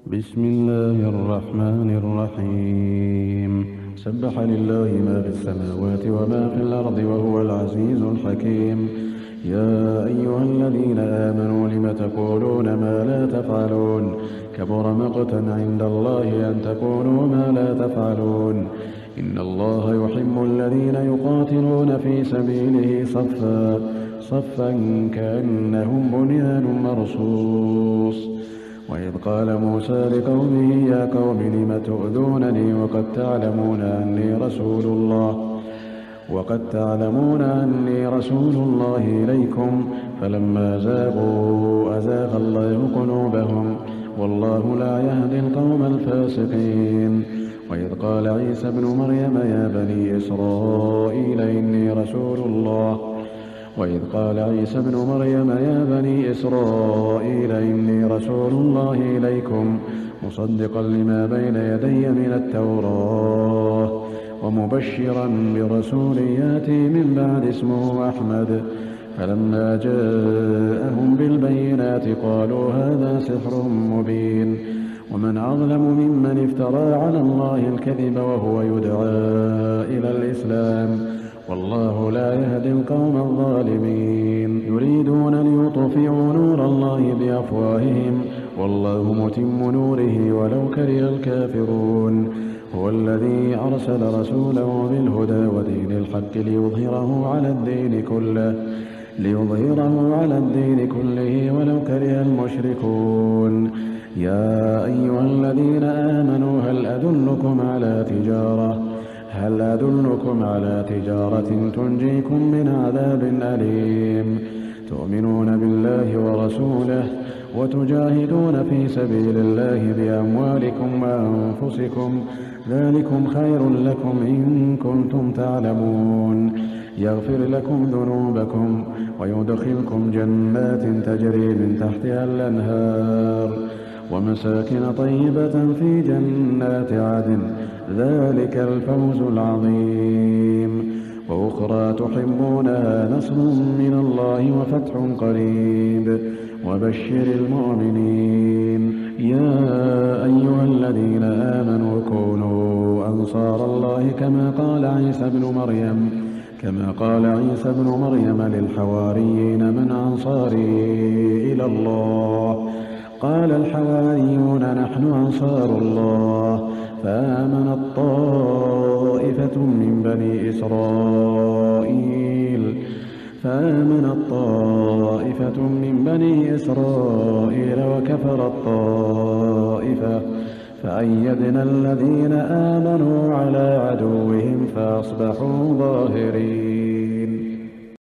بسم الله الرحمن الرحيم. سبح لله ما في السماوات وما في الأرض وهو العزيز الحكيم. يا أيها الذين آمنوا لم تقولون ما لا تفعلون؟ كبر مقتا عند الله أن تقولوا ما لا تفعلون. إن الله يحب الذين يقاتلون في سبيله صفا كأنهم بنيان مرصوص. وإذ قال موسى لقومه يا قوم لم تؤذونني وقد تعلمون أني رسول الله إليكم فلما زاغوا أزاغ الله قلوبهم والله لا يهدي القوم الفاسقين. وإذ قال عيسى ابن مريم يا بني إسرائيل إني رسول الله إليكم مصدقا لما بين يدي من التوراة ومبشرا برسول ياتي من بعد اسمه أحمد. فلما جاءهم بالبينات قالوا هذا سحر مبين. ومن أظلم ممن افترى على الله الكذب وهو يدعى إلى الإسلام والله لا يهدي القوم الظالمين. يريدون ليطفئوا نور الله بأفواههم والله متم نوره ولو كره الكافرون. هو الذي أرسل رسوله بالهدى ودين الحق ليظهره على الدين كله ولو كره المشركون. يا أيها الذين آمنوا هل أدلكم على تجارة تنجيكم من عذاب أليم تؤمنون بالله ورسوله وتجاهدون في سبيل الله بأموالكم وأنفسكم ذلكم خير لكم إن كنتم تعلمون. يغفر لكم ذنوبكم ويدخلكم جنات تجري من تحتها الأنهار ومساكن طيبة في جنات عدن ذلك الفوز العظيم. وأخرى تحبونها نصر من الله وفتح قريب وبشر المؤمنين. يا أيها الذين آمنوا كونوا أنصار الله كما قال عيسى بن مريم للحواريين من أنصاري إلى الله؟ قال الحواريون نحن أنصار الله. فآمنت طائفة من بني إسرائيل وكفرت طائفة فأيدنا الذين آمنوا على عدوهم فأصبحوا ظاهرين.